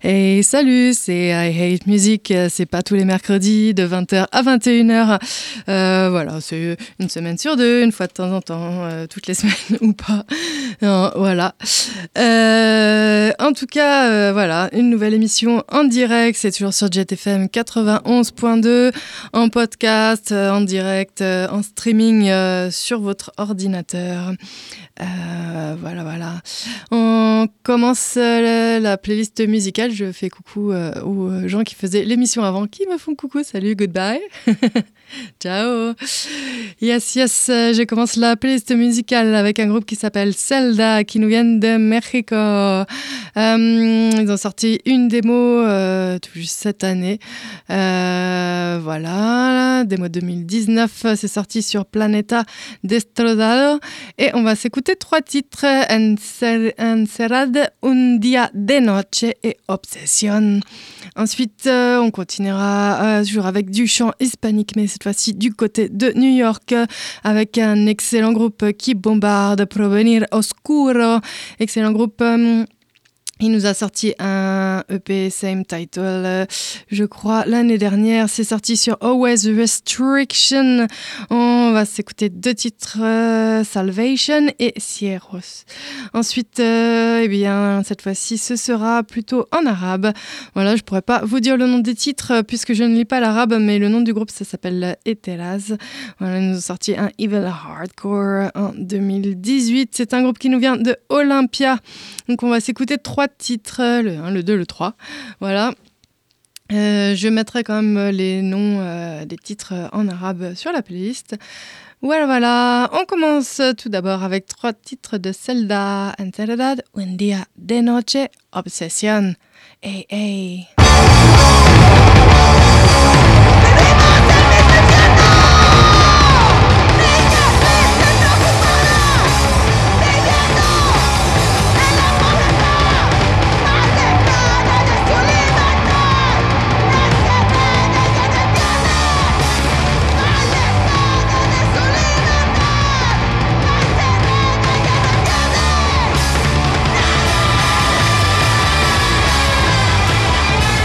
Hey, salut, c'est I Hate Music, c'est pas tous les mercredis de 20h à 21h. Voilà, c'est une semaine sur deux, une fois de temps en temps, toutes les semaines ou pas. Voilà. En tout cas, voilà, une nouvelle émission en direct, c'est toujours sur Jet FM 91.2, en podcast, en direct, en streaming sur votre ordinateur. Voilà. On commence la playlist musicale. Je fais coucou aux gens qui faisaient l'émission avant, qui me font coucou. Salut, goodbye. Ciao. Yes, je commence la playlist musicale avec un groupe qui s'appelle Zelda, qui nous vient de Mexico. Ils ont sorti une démo tout juste cette année. Voilà, démo 2019, c'est sorti sur Planeta Destrozado. Et on va s'écouter 3 titres, Encerrad, Un Día de Noche et Obsession. Ensuite, on continuera toujours avec du chant hispanique, mais cette fois-ci du côté de New York, avec un excellent groupe qui bombarde, Provenir Oscuro. Excellent groupe. Il nous a sorti un EP, same title, je crois, l'année dernière. C'est sorti sur Always Restriction. On va s'écouter 2 titres, Salvation et Cieros. Ensuite, cette fois-ci, ce sera plutôt en arabe. Voilà, je pourrais pas vous dire le nom des titres puisque je ne lis pas l'arabe, mais le nom du groupe, ça s'appelle Eteraz. Voilà, ils nous ont sorti un Evil Hardcore en 2018. C'est un groupe qui nous vient de Olympia. Donc, on va s'écouter 3 titres, le 1, le 2, le 3. Voilà. Je mettrai quand même les noms des titres en arabe sur la playlist. Voilà. On commence tout d'abord avec 3 titres de Zelda, Encerrad, Un Día de Noche, Obsession. Hey. Nada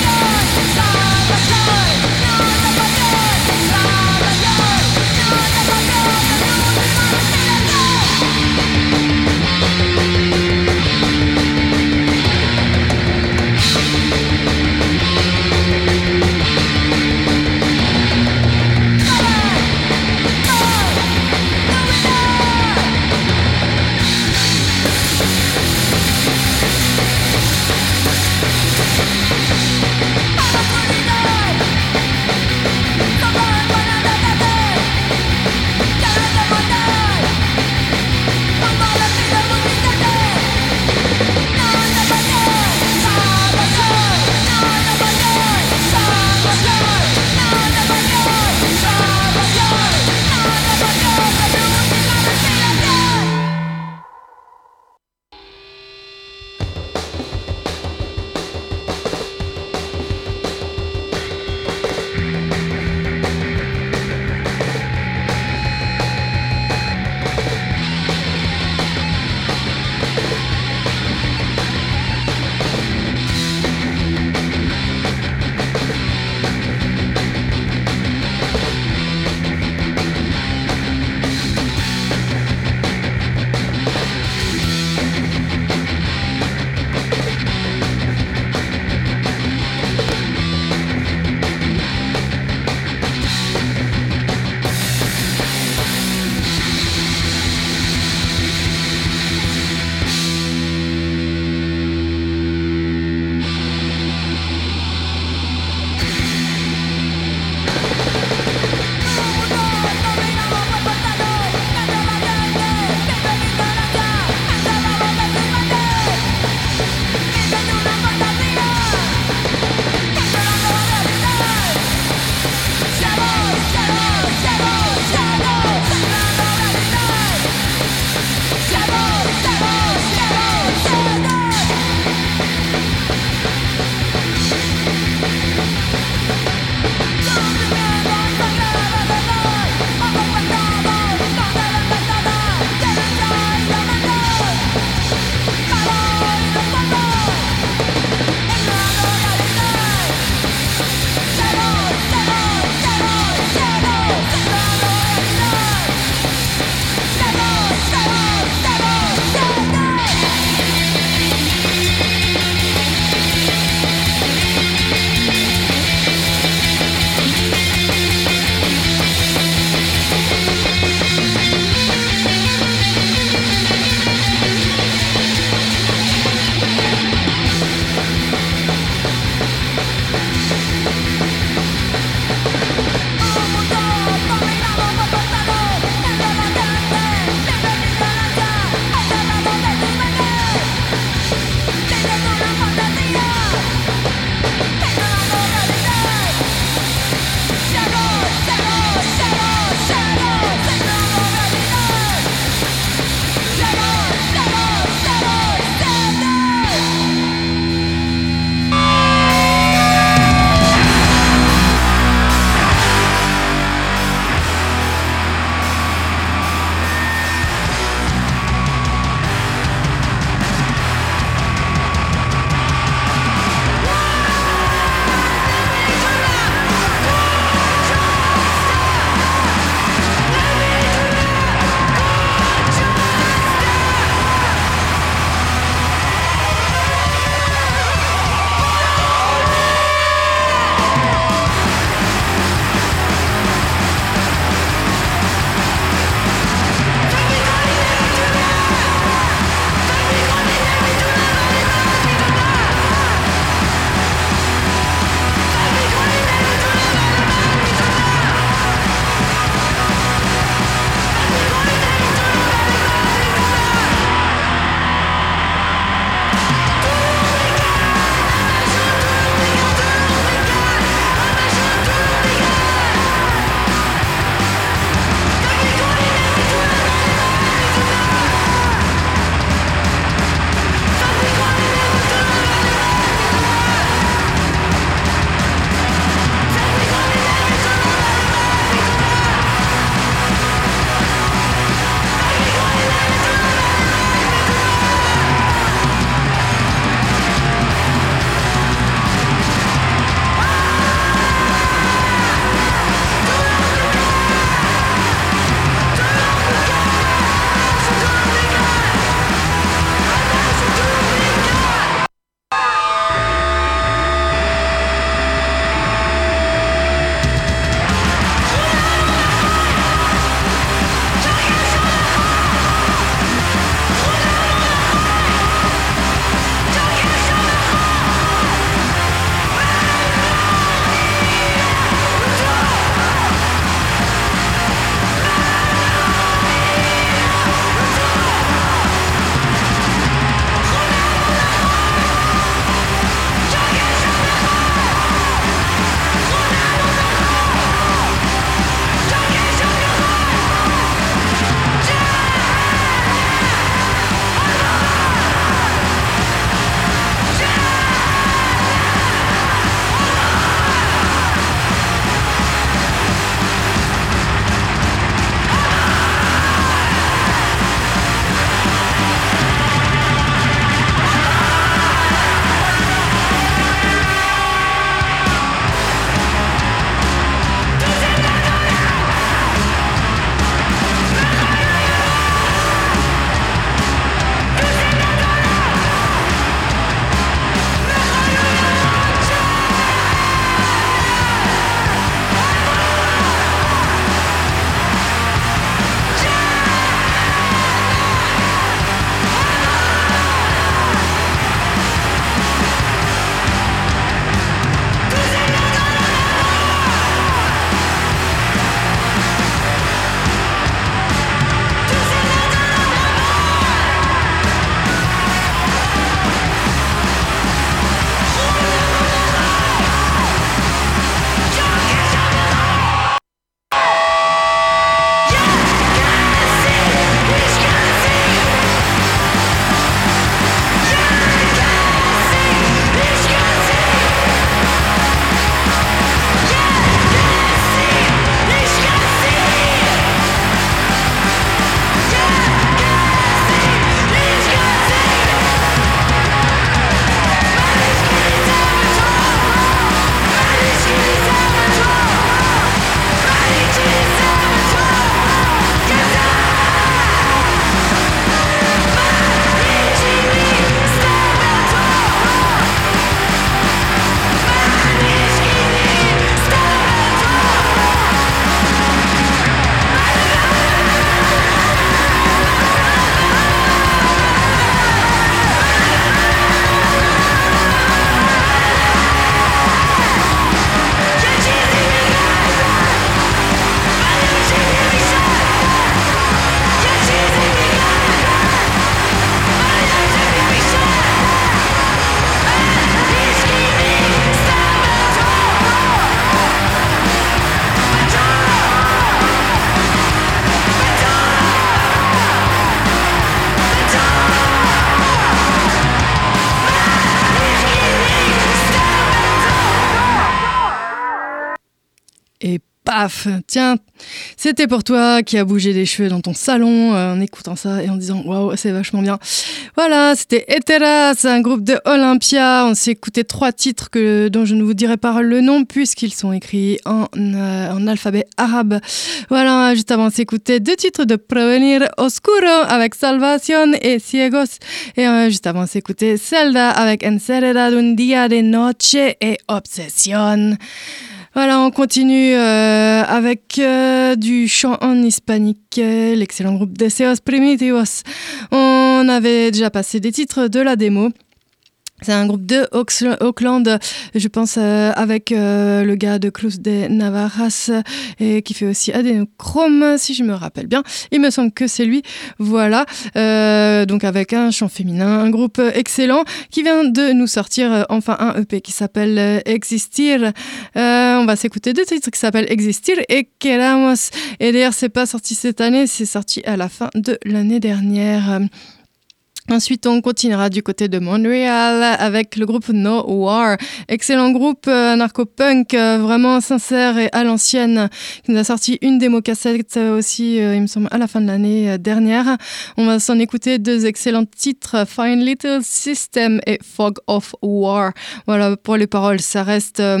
paf, tiens, c'était pour toi qui a bougé les cheveux dans ton salon en écoutant ça et en disant waouh, c'est vachement bien. Voilà, c'était Hetera, c'est un groupe de Olympia. On s'est écouté 3 titres dont je ne vous dirai pas le nom puisqu'ils sont écrits en alphabet arabe. Voilà, juste avant on s'est écouté 2 titres de Provenir Oscuro avec Salvación et Ciegos. Et juste avant on s'est écouté Zelda avec Encerrada un día de noche et Obsession. Voilà, on continue avec du chant en hispanique, l'excellent groupe Deseos Primitivos. On avait déjà passé des titres de la démo. C'est un groupe de Auckland, je pense, avec le gars de Cruz de Navarras et qui fait aussi Adénochrome, si je me rappelle bien. Il me semble que c'est lui. Voilà, donc avec un chant féminin, un groupe excellent qui vient de nous sortir enfin un EP qui s'appelle Existir. On va s'écouter 2 titres qui s'appellent Existir et Queramos. Et d'ailleurs, c'est pas sorti cette année, c'est sorti à la fin de l'année dernière. Ensuite, on continuera du côté de Montréal avec le groupe No War. Excellent groupe narco-punk, vraiment sincère et à l'ancienne, qui nous a sorti une démo cassette aussi, il me semble, à la fin de l'année dernière. On va s'en écouter 2 excellents titres, Fine Little System et Fog of War. Voilà, pour les paroles, ça reste dans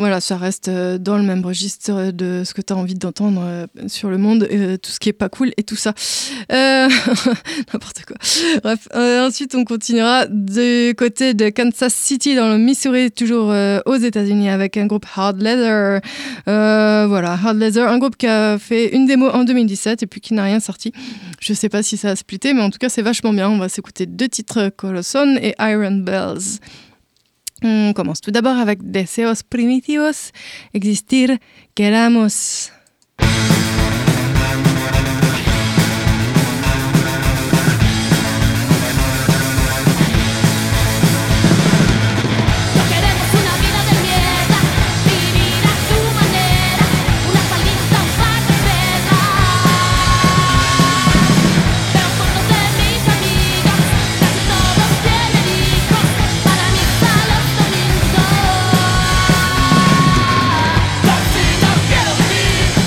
le même registre de ce que tu as envie d'entendre sur le monde, tout ce qui est pas cool et tout ça. N'importe quoi. Bref. Ensuite, on continuera du côté de Kansas City, dans le Missouri, toujours aux États-Unis, avec un groupe Hard Leather. Voilà, Hard Leather, un groupe qui a fait une démo en 2017 et puis qui n'a rien sorti. Je sais pas si ça a splitté, mais en tout cas, c'est vachement bien. On va s'écouter 2 titres, Colosson et Iron Bells. On commence tout d'abord avec Deseos Primitivos, Existir, Queramos. Quiero vivir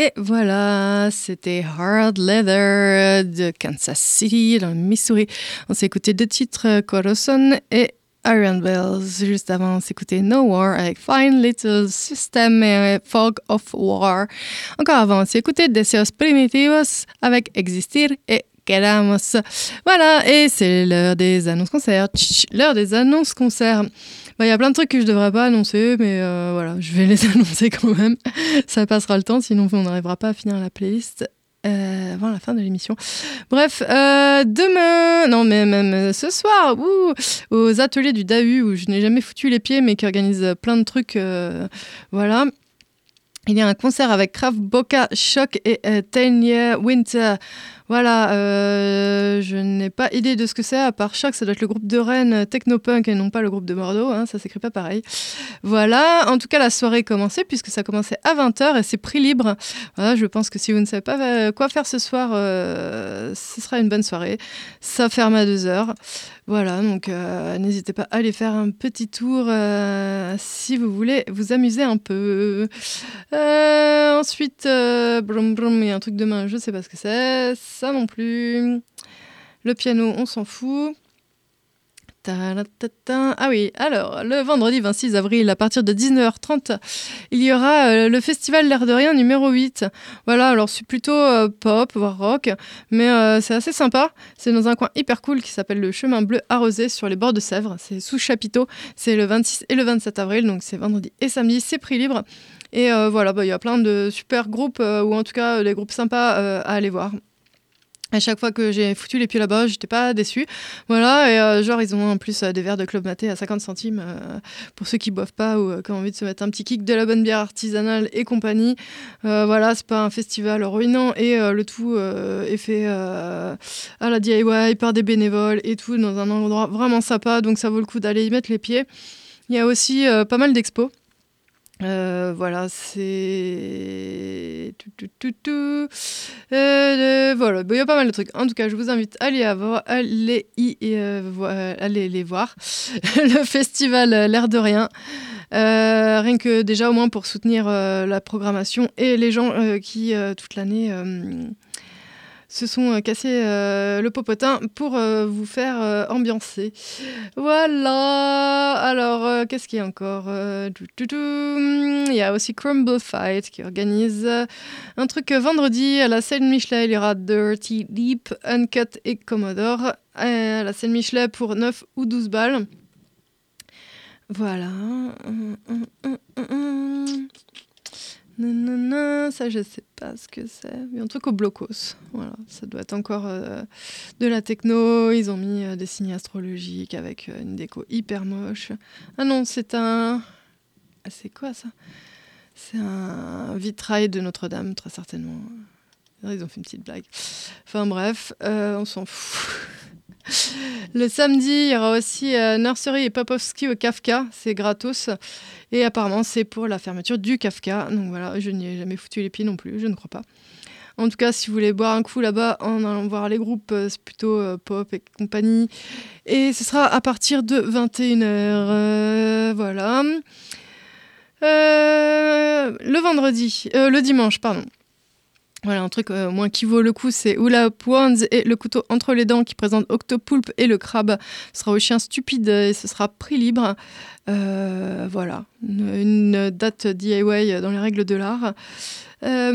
Et voilà, c'était Hard Leather de Kansas City, dans le Missouri. On s'est écouté 2 titres, Corazon et Iron Bells. Juste avant, on s'est écouté No War avec Fine Little System et Fog of War. Encore avant, on s'est écouté Deseos Primitivos avec Existir et Quedamos. Voilà, et c'est l'heure des annonces concerts. L'heure des annonces concerts. Il y a plein de trucs que je devrais pas annoncer, mais voilà, je vais les annoncer quand même. Ça passera le temps, sinon on n'arrivera pas à finir la playlist avant la fin de l'émission. Bref, demain, non mais même ce soir, aux ateliers du DAU, où je n'ai jamais foutu les pieds, mais qui organise plein de trucs, voilà. Il y a un concert avec Kraft Boca, Shock et 10 Year Winter. Voilà, je n'ai pas idée de ce que c'est, à part Shock, ça doit être le groupe de Rennes Technopunk et non pas le groupe de Bordeaux, hein, ça s'écrit pas pareil. Voilà, en tout cas la soirée est commencée puisque ça commençait à 20h et c'est prix libre. Voilà, je pense que si vous ne savez pas quoi faire ce soir, ce sera une bonne soirée. Ça ferme à 2h. Voilà, donc n'hésitez pas à aller faire un petit tour si vous voulez vous amuser un peu. Ensuite, brum brum, il y a un truc demain, je sais pas ce que c'est, ça non plus. Le piano, on s'en fout. Ah oui, alors, le vendredi 26 avril, à partir de 19h30, il y aura le festival L'air de rien numéro 8. Voilà, alors c'est plutôt pop, voire rock, mais c'est assez sympa. C'est dans un coin hyper cool qui s'appelle le Chemin Bleu Arrosé sur les bords de Sèvres. C'est sous chapiteau, c'est le 26 et le 27 avril, donc c'est vendredi et samedi, c'est prix libre. Et voilà, y a plein de super groupes, ou en tout cas des groupes sympas à aller voir. À chaque fois que j'ai foutu les pieds là-bas, j'étais pas déçue. Voilà, et genre, ils ont en plus des verres de Club Maté à 50 centimes pour ceux qui boivent pas ou qui ont envie de se mettre un petit kick, de la bonne bière artisanale et compagnie. Voilà, c'est pas un festival ruinant et le tout est fait à la DIY par des bénévoles et tout, dans un endroit vraiment sympa, donc ça vaut le coup d'aller y mettre les pieds. Il y a aussi pas mal d'expos. Voilà, c'est voilà, il y a pas mal de trucs. En tout cas, je vous invite à aller les voir. Le festival L'air de rien. Rien que déjà au moins pour soutenir la programmation et les gens qui toute l'année se sont cassés le popotin pour vous faire ambiancer. Voilà. Alors, qu'est-ce qu'il y a encore Il y a aussi Crumble Fight qui organise un truc vendredi à la scène Michelet. Il y aura Dirty Deep, Uncut et Commodore à la scène Michelet pour 9 ou 12 balles. Voilà. Ça je sais pas ce que c'est, mais un truc au blocos. Voilà, ça doit être encore de la techno. Ils ont mis des signes astrologiques avec une déco hyper moche. Ah non, c'est un... Ah, c'est quoi ça ? C'est un vitrail de Notre-Dame, très certainement. Ils ont fait une petite blague. Enfin bref, on s'en fout. Le samedi, il y aura aussi Nursery et Popovski au Kafka, c'est gratos. Et apparemment, c'est pour la fermeture du Kafka. Donc voilà, je n'y ai jamais foutu les pieds non plus, je ne crois pas. En tout cas, si vous voulez boire un coup là-bas en allant voir les groupes, c'est plutôt pop et compagnie. Et ce sera à partir de 21h. Voilà. Le dimanche, pardon. Voilà, un truc moins qui vaut le coup, c'est Hula Wands et le couteau entre les dents qui présente Octopoulpe et le crabe. Ce sera au chien stupide et ce sera prix libre. Voilà, une date DIY dans les règles de l'art. Mais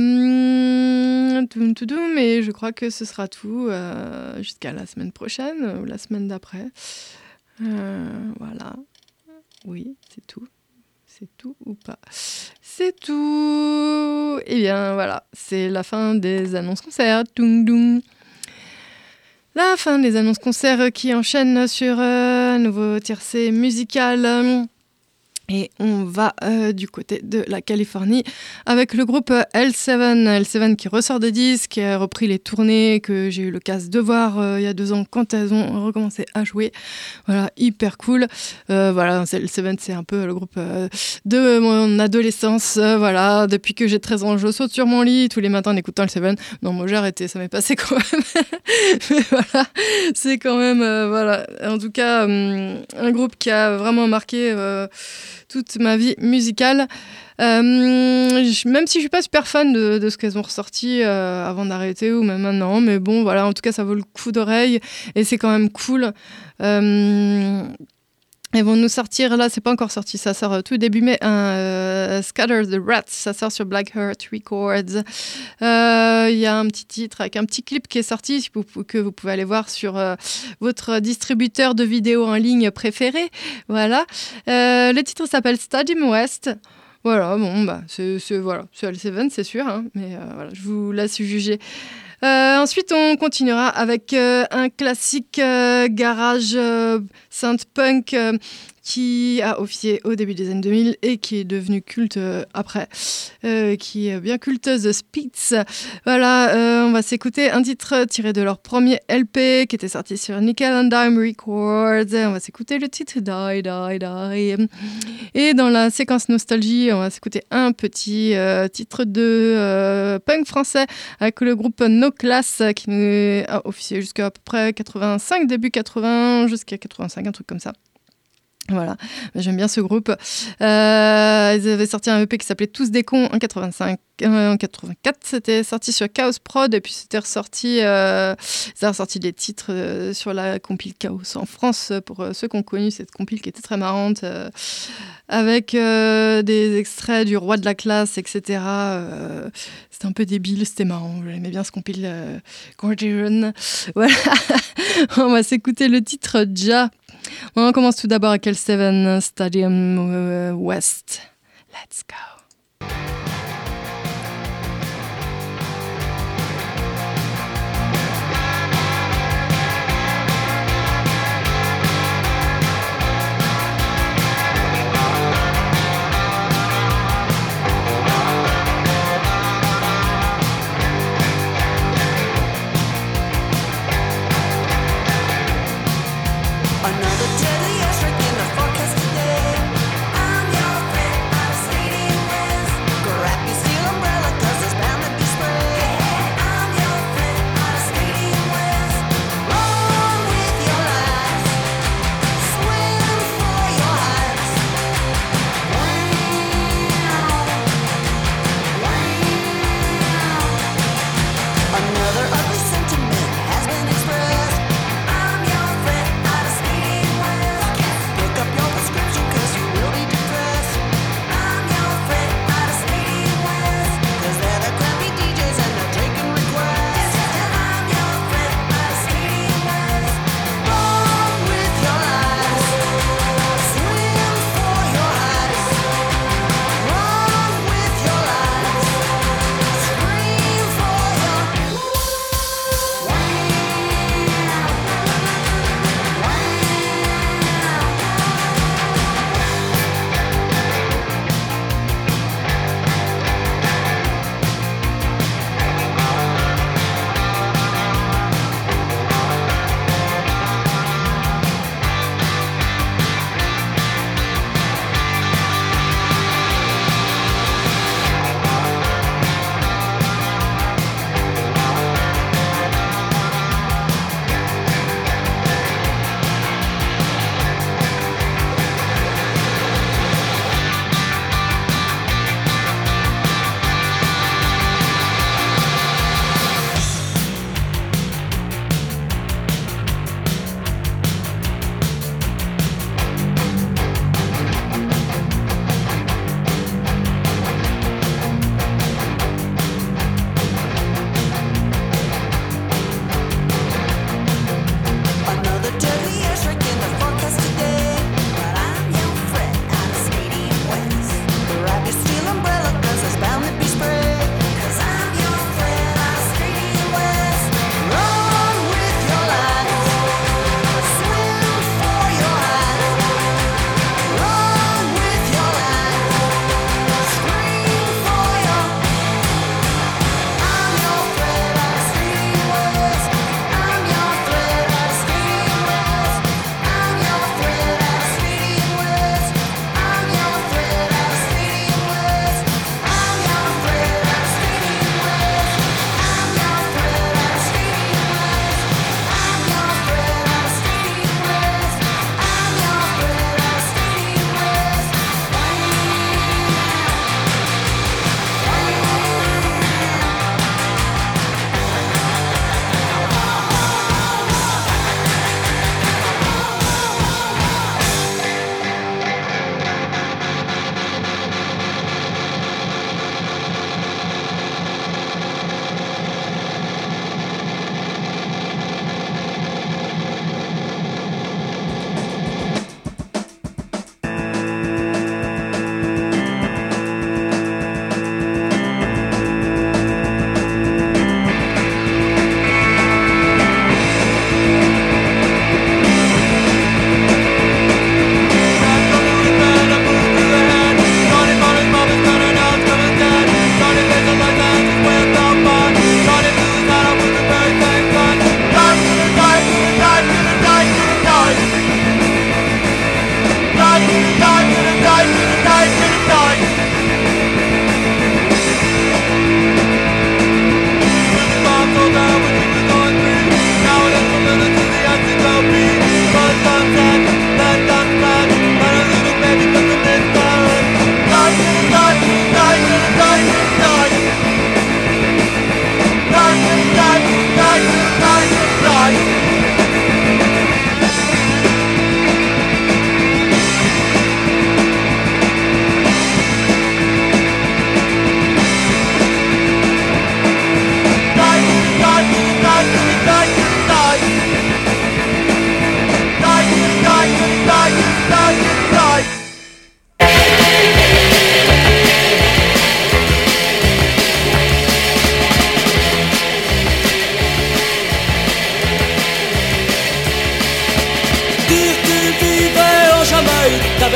je crois que ce sera tout jusqu'à la semaine prochaine ou la semaine d'après. Voilà, oui, c'est tout. C'est tout ou pas ? C'est tout. Eh bien, voilà, c'est la fin des annonces concerts. Doum, doum. La fin des annonces concerts qui enchaînent sur un nouveau tiercé musical. Et on va du côté de la Californie avec le groupe L7. L7 qui ressort des disques, qui a repris les tournées que j'ai eu l'occasion de voir il y a 2 ans quand elles ont recommencé à jouer. Voilà, hyper cool. Voilà, L7 c'est un peu le groupe de mon adolescence. Voilà, depuis que j'ai 13 ans, je saute sur mon lit tous les matins en écoutant L7. Non, moi j'ai arrêté, ça m'est passé quand même. Mais voilà, c'est quand même, voilà. En tout cas, un groupe qui a vraiment marqué toute ma vie musicale. Même si je suis pas super fan de ce qu'elles ont ressorti avant d'arrêter ou même maintenant, mais bon, voilà, en tout cas, ça vaut le coup d'oreille et c'est quand même cool. Elles vont nous sortir, là c'est pas encore sorti, ça sort tout début mai, Scatter the Rats, ça sort sur Blackheart Records. Il y a un petit titre avec un petit clip qui est sorti que vous pouvez aller voir sur votre distributeur de vidéos en ligne préféré. Voilà. Le titre s'appelle Stadium West. Voilà, bon, bah, c'est L7, c'est sûr, hein, mais voilà, je vous laisse juger. Ensuite, on continuera avec un classique garage synth-punk qui a officié au début des années 2000 et qui est devenu culte après, qui est bien culte, The Spits. Voilà, on va s'écouter un titre tiré de leur premier LP qui était sorti sur Nickel and Dime Records. On va s'écouter le titre Die, Die, Die. Et dans la séquence nostalgie, on va s'écouter un petit titre de punk français avec le groupe No Class qui a officié jusqu'à peu près 85, début 80, jusqu'à 85, un truc comme ça. Voilà, j'aime bien ce groupe. Ils avaient sorti un EP qui s'appelait Tous des cons en 85. En 84, c'était sorti sur Chaos Prod et puis c'était ressorti. Ils avaient ressorti des titres sur la compile Chaos en France pour ceux qui ont connu cette compile qui était très marrante avec des extraits du Roi de la classe, etc. C'était un peu débile, c'était marrant. J'aimais bien ce compile quand j'étais jeune. Voilà, on va s'écouter le titre Ja. On commence tout d'abord avec L7 Stadium West. Let's go. Another ugly sentiment has been expressed. I'm your friend, out of speeding west.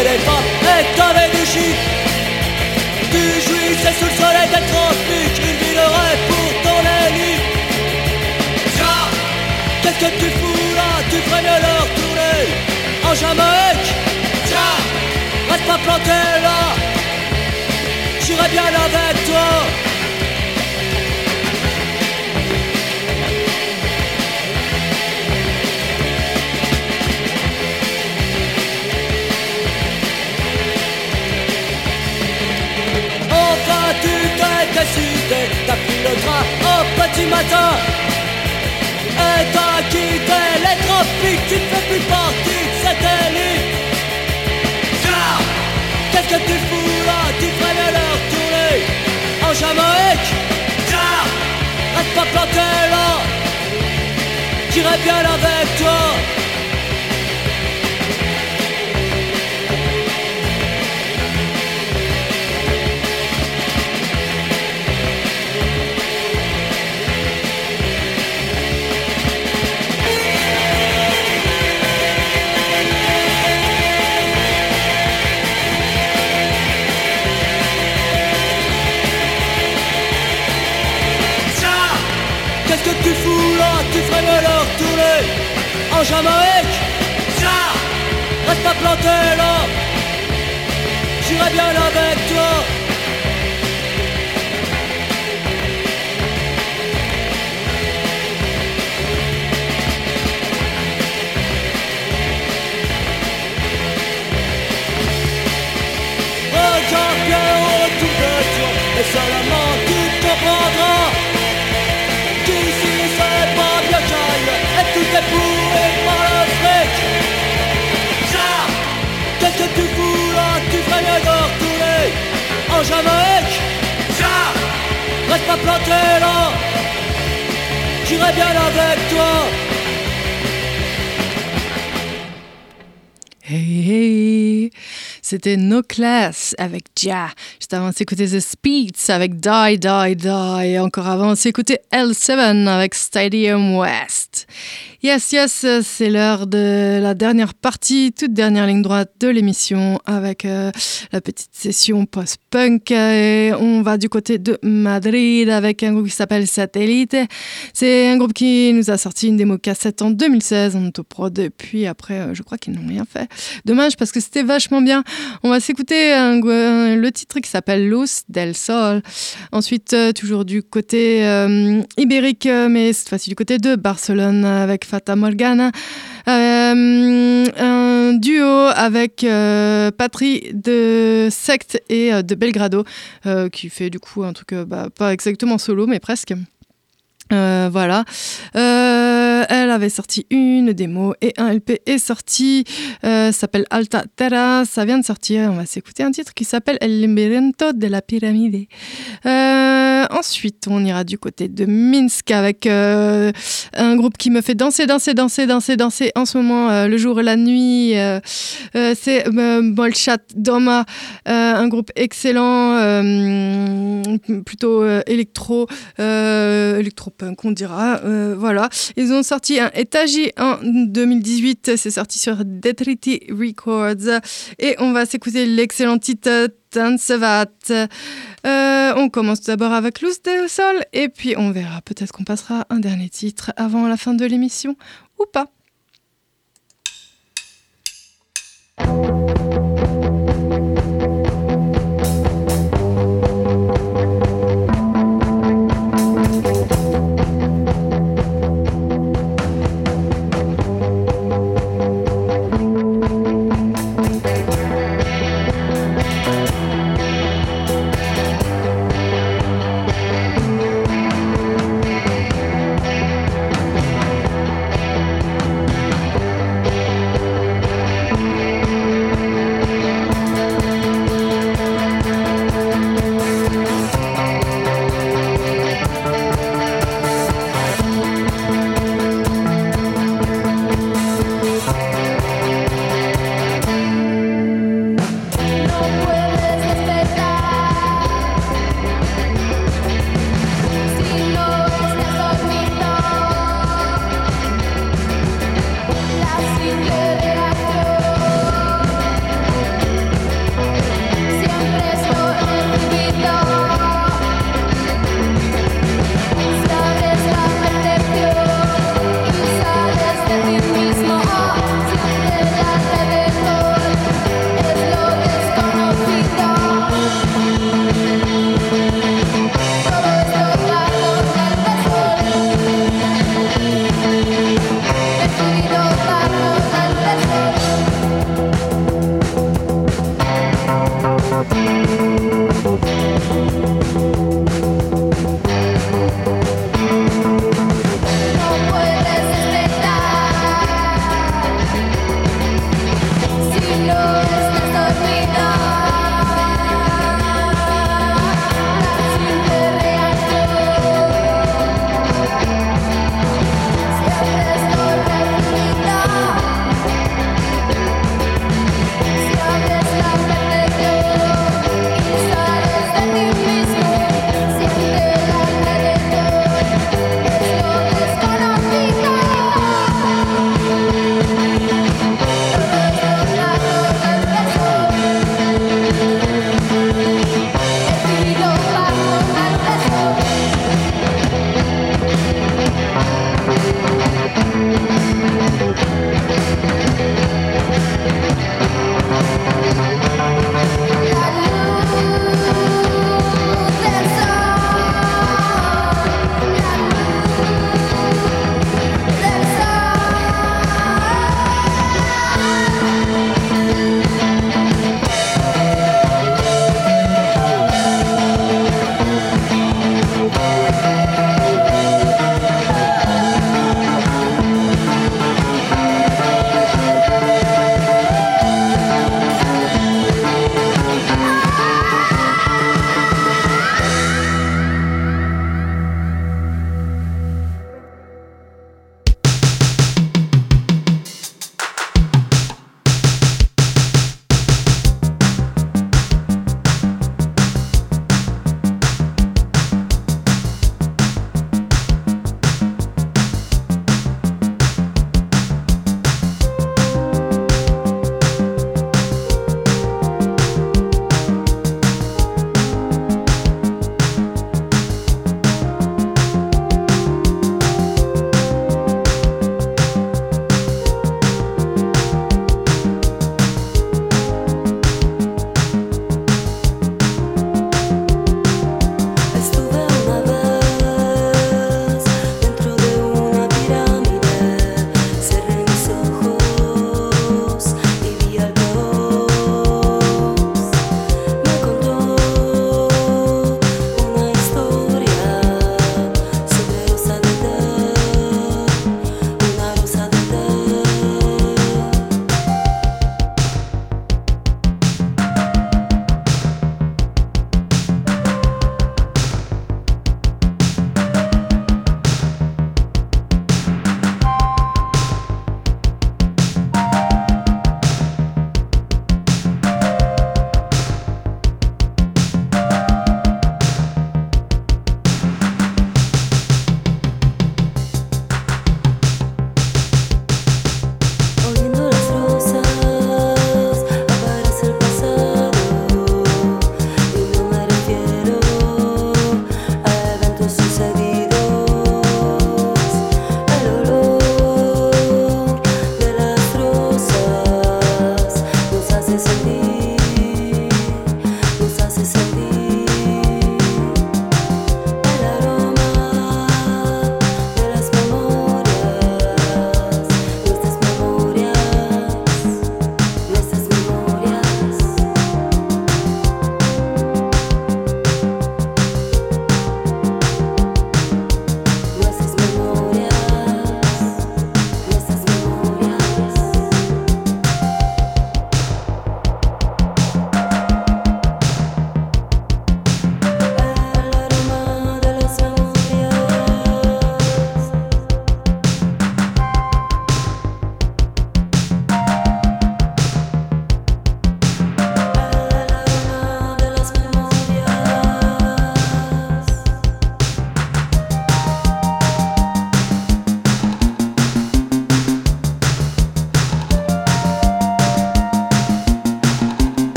et des femmes et t'avais du chic. Tu jouissais sous le soleil d'être transmique, une vie de rêve pour ton élite. Tiens, qu'est-ce que tu fous là? Tu ferais mieux de retourner en Jamaïque. Tiens, reste pas planté là, j'irai bien avec toi. Tu t'es décidé, t'as pris le train au petit matin et t'as quitté les tropiques, tu ne fais plus partie de cette élite. Tiens, qu'est-ce que tu fous là? Tu ferais mieux de retourner en Jamaïque. Tiens, reste pas planté là, j'irai bien avec toi. Qu'est-ce que tu fous là? Tu ferais mieux de retourner en Jamaïque. Tiens, reste pas planté là, j'irai bien avec toi. Regarde bien autour de toi et seulement tu comprendras qu'ici c'est pas bien calme et tout est pourri par le fric. Tiens, qu'est-ce que tu fous là? Tu ferais mieux de retourner en Jamaïque. Tiens, reste pas planté là, j'irai bien avec toi. Hey hey, c'était No Class avec Ja. Juste avant, s'écouter The Speeds avec Die Die Die. Et encore avant, s'écouter L7 avec Stadium West. Yes, yes, c'est l'heure de la dernière partie, toute dernière ligne droite de l'émission avec la petite session post-punk. Et on va du côté de Madrid avec un groupe qui s'appelle Satellite. C'est un groupe qui nous a sorti une démo cassette en 2016 en autoprod. Et puis après, je crois qu'ils n'ont rien fait. Dommage parce que c'était vachement bien. On va s'écouter le titre qui s'appelle Luz del Sol. Ensuite, toujours du côté ibérique, mais cette fois-ci du côté de Barcelone avec Fata Morgana. Un duo avec Patri de Secte et de Belgrado qui fait du coup un truc pas exactement solo mais presque. Voilà. Elle avait sorti une démo et un LP est sorti. S'appelle Alta Terra. Ça vient de sortir. On va s'écouter un titre qui s'appelle El Laberinto de la Piramide. Ensuite, on ira du côté de Minsk avec un groupe qui me fait danser en ce moment, le jour et la nuit. C'est Molchat Doma, un groupe excellent, plutôt électropunk, on dira. Voilà. Ils ont sorti un Etagi en 2018. C'est sorti sur Detriti Records. Et on va s'écouter l'excellent titre Tansevat. On commence d'abord avec Luz del Sol et puis on verra. Peut-être qu'on passera un dernier titre avant la fin de l'émission ou pas.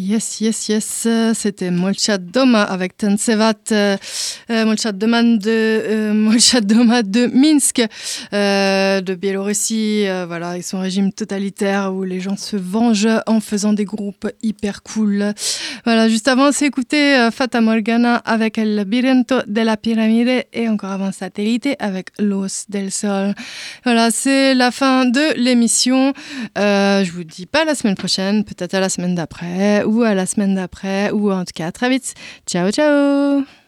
Yes, yes, yes, c'était Molchat Doma avec Tansevat, Molchat Doma de Minsk, de Biélorussie. Voilà, ils sont un régime totalitaire où les gens se vengent en faisant des groupes hyper cool. Voilà, juste avant, c'est écouté Fata Morgana avec El Labirinto de la Piramide et encore avant Satellite avec Los del Sol. Voilà, c'est la fin de l'émission. Je vous dis pas la semaine prochaine, peut-être à la semaine d'après ou à la semaine d'après ou en tout cas à très vite. Ciao ciao.